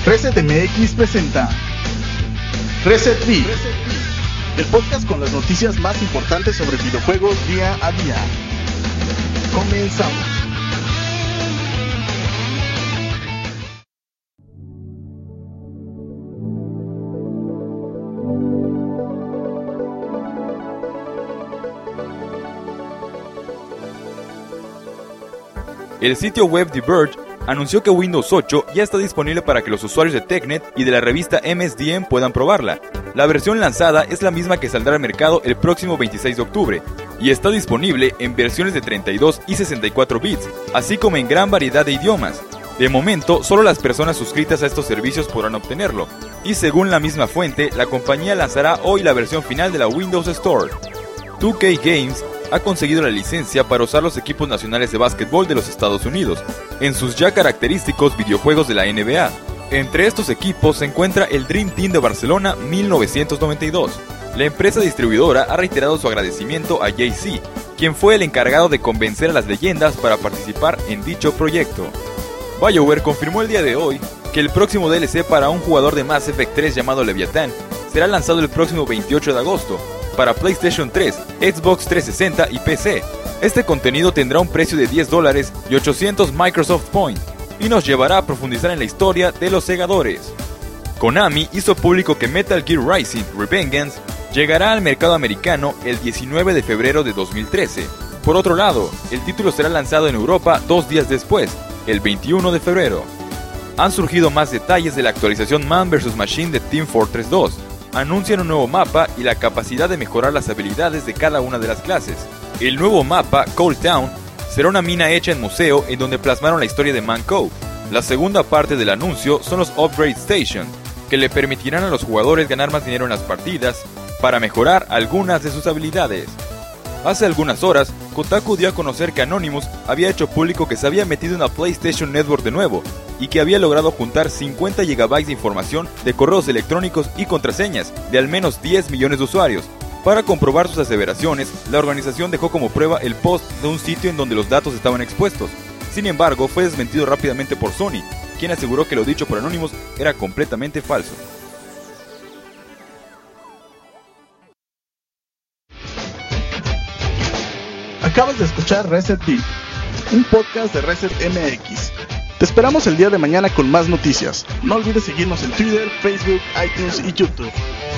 Reset MX presenta Reset Beat, el podcast con las noticias más importantes sobre videojuegos día a día. Comenzamos. El sitio web The Verge anunció que Windows 8 ya está disponible para que los usuarios de TechNet y de la revista MSDN puedan probarla. La versión lanzada es la misma que saldrá al mercado el próximo 26 de octubre, y está disponible en versiones de 32 y 64 bits, así como en gran variedad de idiomas. De momento, solo las personas suscritas a estos servicios podrán obtenerlo, y según la misma fuente, la compañía lanzará hoy la versión final de la Windows Store. 2K Games ha conseguido la licencia para usar los equipos nacionales de básquetbol de los Estados Unidos, en sus ya característicos videojuegos de la NBA. Entre estos equipos se encuentra el Dream Team de Barcelona 1992. La empresa distribuidora ha reiterado su agradecimiento a Jay-Z, quien fue el encargado de convencer a las leyendas para participar en dicho proyecto. BioWare confirmó el día de hoy que el próximo DLC para un jugador de Mass Effect 3 llamado Leviathan será lanzado el próximo 28 de agosto, para PlayStation 3, Xbox 360 y PC. Este contenido tendrá un precio de $10 y 800 Microsoft Points, y nos llevará a profundizar en la historia de los segadores. Konami hizo público que Metal Gear Rising: Revengeance llegará al mercado americano el 19 de febrero de 2013. Por otro lado, el título será lanzado en Europa 2 días después, el 21 de febrero. Han surgido más detalles de la actualización Man vs. Machine de Team Fortress 2. Anuncian un nuevo mapa y la capacidad de mejorar las habilidades de cada una de las clases. El nuevo mapa, Cold Town, será una mina hecha en museo en donde plasmaron la historia de Man Cove. La segunda parte del anuncio son los Upgrade Station, que le permitirán a los jugadores ganar más dinero en las partidas para mejorar algunas de sus habilidades. Hace algunas horas, Kotaku dio a conocer que Anonymous había hecho público que se había metido en la PlayStation Network de nuevo y que había logrado juntar 50 GB de información de correos electrónicos y contraseñas de al menos 10 millones de usuarios. Para comprobar sus aseveraciones, la organización dejó como prueba el post de un sitio en donde los datos estaban expuestos. Sin embargo, fue desmentido rápidamente por Sony, quien aseguró que lo dicho por Anonymous era completamente falso. Acabas de escuchar Reset Beat, un podcast de Reset MX. Te esperamos el día de mañana con más noticias. No olvides seguirnos en Twitter, Facebook, iTunes y YouTube.